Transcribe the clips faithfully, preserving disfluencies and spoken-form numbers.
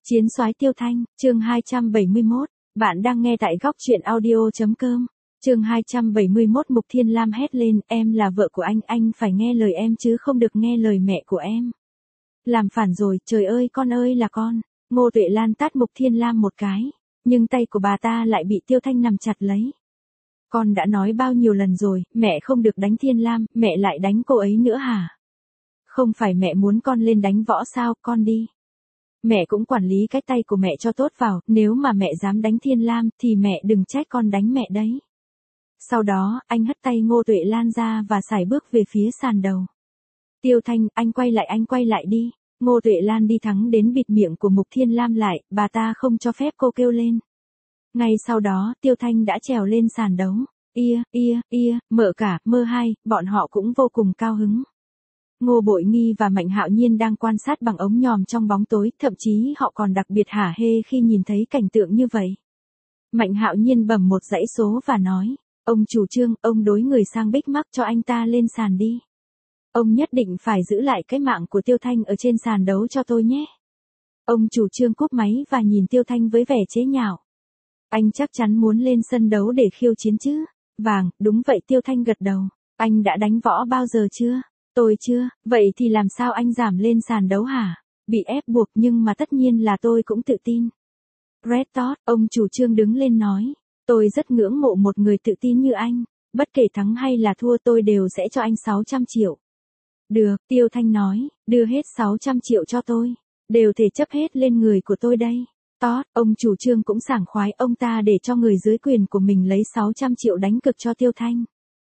Chiến soái Tiêu Thanh, chương hai trăm bảy mươi mốt, bạn đang nghe tại góc truyện audio.com. Chương hai trăm bảy mươi mốt. Mục Thiên Lam hét lên, em là vợ của anh, anh phải nghe lời em chứ không được nghe lời mẹ của em. Làm phản rồi, trời ơi con ơi là con. Ngô Tuệ Lan tát Mục Thiên Lam một cái, nhưng tay của bà ta lại bị Tiêu Thanh nắm chặt lấy. Con đã nói bao nhiêu lần rồi, mẹ không được đánh Thiên Lam, mẹ lại đánh cô ấy nữa hả? Không phải mẹ muốn con lên đánh võ sao, con đi. Mẹ cũng quản lý cái tay của mẹ cho tốt vào, nếu mà mẹ dám đánh Thiên Lam thì mẹ đừng trách con đánh mẹ đấy. Sau đó, anh hất tay Ngô Tuệ Lan ra và sải bước về phía sàn đầu. Tiêu Thanh, anh quay lại anh quay lại đi. Ngô Tuệ Lan đi thẳng đến bịt miệng của Mục Thiên Lam lại, bà ta không cho phép cô kêu lên. Ngay sau đó, Tiêu Thanh đã trèo lên sàn đấu. Ia, ia, ia, Mợ Cả, Mơ Hai, bọn họ cũng vô cùng cao hứng. Ngô Bội Nghi và Mạnh Hạo Nhiên đang quan sát bằng ống nhòm trong bóng tối, thậm chí họ còn đặc biệt hả hê khi nhìn thấy cảnh tượng như vậy. Mạnh Hạo Nhiên bấm một dãy số và nói, ông chủ trương, ông đối người sang Big Mac cho anh ta lên sàn đi. Ông nhất định phải giữ lại cái mạng của Tiêu Thanh ở trên sàn đấu cho tôi nhé. Ông chủ trương cúp máy và nhìn Tiêu Thanh với vẻ chế nhạo. Anh chắc chắn muốn lên sân đấu để khiêu chiến chứ? Vàng, đúng vậy. Tiêu Thanh gật đầu. Anh đã đánh võ bao giờ chưa? Tôi chưa, vậy thì làm sao anh giảm lên sàn đấu hả? Bị ép buộc nhưng mà tất nhiên là tôi cũng tự tin. Red Dot, ông chủ trương đứng lên nói. Tôi rất ngưỡng mộ một người tự tin như anh. Bất kể thắng hay là thua tôi đều sẽ cho anh sáu trăm triệu. Được, Tiêu Thanh nói, đưa hết sáu trăm triệu cho tôi. Đều thể chấp hết lên người của tôi đây. Tốt, ông chủ trương cũng sảng khoái, ông ta để cho người dưới quyền của mình lấy sáu trăm triệu đánh cực cho Tiêu Thanh.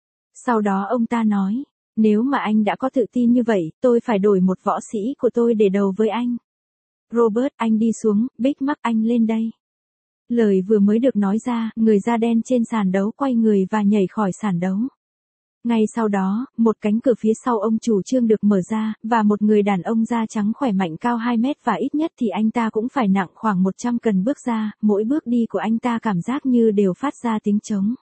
Sau đó ông ta nói. Nếu mà anh đã có tự tin như vậy, tôi phải đổi một võ sĩ của tôi để đầu với anh. Robert, anh đi xuống, Big Mac anh lên đây. Lời vừa mới được nói ra, người da đen trên sàn đấu quay người và nhảy khỏi sàn đấu. Ngay sau đó, một cánh cửa phía sau ông chủ trương được mở ra, và một người đàn ông da trắng khỏe mạnh cao hai mét và ít nhất thì anh ta cũng phải nặng khoảng một trăm cân bước ra, mỗi bước đi của anh ta cảm giác như đều phát ra tiếng trống.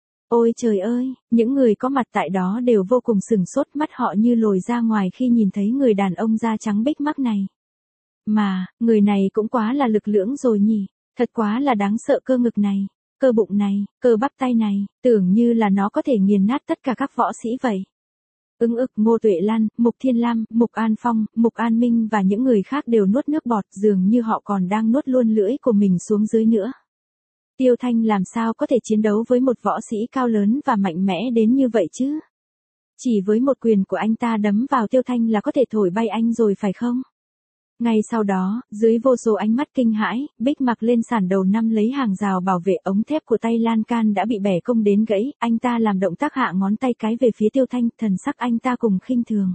Ôi trời ơi, những người có mặt tại đó đều vô cùng sửng sốt, mắt họ như lồi ra ngoài khi nhìn thấy người đàn ông da trắng Big Mac này. Mà, người này cũng quá là lực lưỡng rồi nhỉ, thật quá là đáng sợ, cơ ngực này, cơ bụng này, cơ bắp tay này, tưởng như là nó có thể nghiền nát tất cả các võ sĩ vậy. Ứng ực, Ngô Tuệ Lan, Mục Thiên Lam, Mục An Phong, Mục An Minh và những người khác đều nuốt nước bọt, dường như họ còn đang nuốt luôn lưỡi của mình xuống dưới nữa. Tiêu Thanh làm sao có thể chiến đấu với một võ sĩ cao lớn và mạnh mẽ đến như vậy chứ? Chỉ với một quyền của anh ta đấm vào Tiêu Thanh là có thể thổi bay anh rồi phải không? Ngay sau đó, dưới vô số ánh mắt kinh hãi, Big Mac lên sàn đầu năm lấy hàng rào bảo vệ, ống thép của tay lan can đã bị bẻ cong đến gãy, anh ta làm động tác hạ ngón tay cái về phía Tiêu Thanh, thần sắc anh ta cùng khinh thường.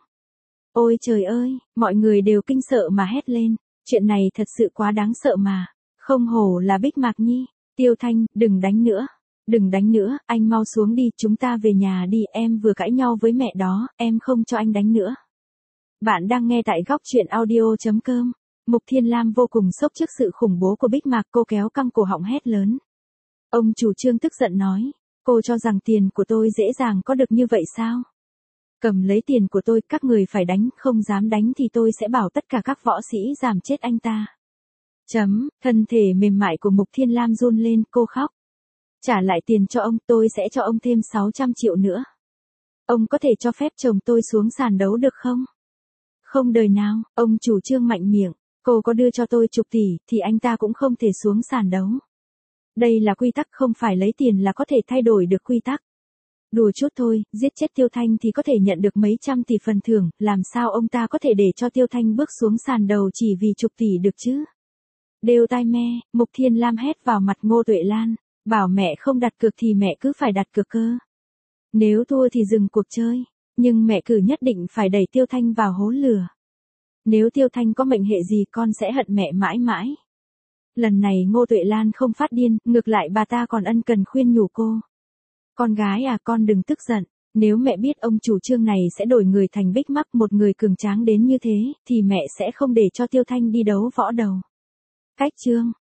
Ôi trời ơi, mọi người đều kinh sợ mà hét lên, chuyện này thật sự quá đáng sợ mà, không hổ là Big Mac nhi. Tiêu Thanh, đừng đánh nữa. Đừng đánh nữa, anh mau xuống đi, chúng ta về nhà đi, em vừa cãi nhau với mẹ đó, em không cho anh đánh nữa. Bạn đang nghe tại góc truyện audio.com. Mục Thiên Lam vô cùng sốc trước sự khủng bố của Big Mac, cô kéo căng cổ họng hét lớn. Ông chủ trương tức giận nói, cô cho rằng tiền của tôi dễ dàng có được như vậy sao? Cầm lấy tiền của tôi, các người phải đánh, không dám đánh thì tôi sẽ bảo tất cả các võ sĩ giảm chết anh ta. Chấm, thân thể mềm mại của Mục Thiên Lam run lên, cô khóc. Trả lại tiền cho ông, tôi sẽ cho ông thêm sáu trăm triệu nữa. Ông có thể cho phép chồng tôi xuống sàn đấu được không? Không đời nào, ông chủ trương mạnh miệng, cô có đưa cho tôi chục tỷ, thì anh ta cũng không thể xuống sàn đấu. Đây là quy tắc, không phải lấy tiền là có thể thay đổi được quy tắc. Đùa chút thôi, giết chết Tiêu Thanh thì có thể nhận được mấy trăm tỷ phần thưởng, làm sao ông ta có thể để cho Tiêu Thanh bước xuống sàn đầu chỉ vì chục tỷ được chứ? Đều tai me, Mục Thiên Lam hét vào mặt Ngô Tuệ Lan, bảo mẹ không đặt cược thì mẹ cứ phải đặt cược cơ. Nếu thua thì dừng cuộc chơi, nhưng mẹ cứ nhất định phải đẩy Tiêu Thanh vào hố lửa. Nếu Tiêu Thanh có mệnh hệ gì con sẽ hận mẹ mãi mãi. Lần này Ngô Tuệ Lan không phát điên, ngược lại bà ta còn ân cần khuyên nhủ cô. Con gái à, con đừng tức giận, nếu mẹ biết ông chủ trương này sẽ đổi người thành Big Mac, một người cường tráng đến như thế, thì mẹ sẽ không để cho Tiêu Thanh đi đấu võ đầu. Cách chương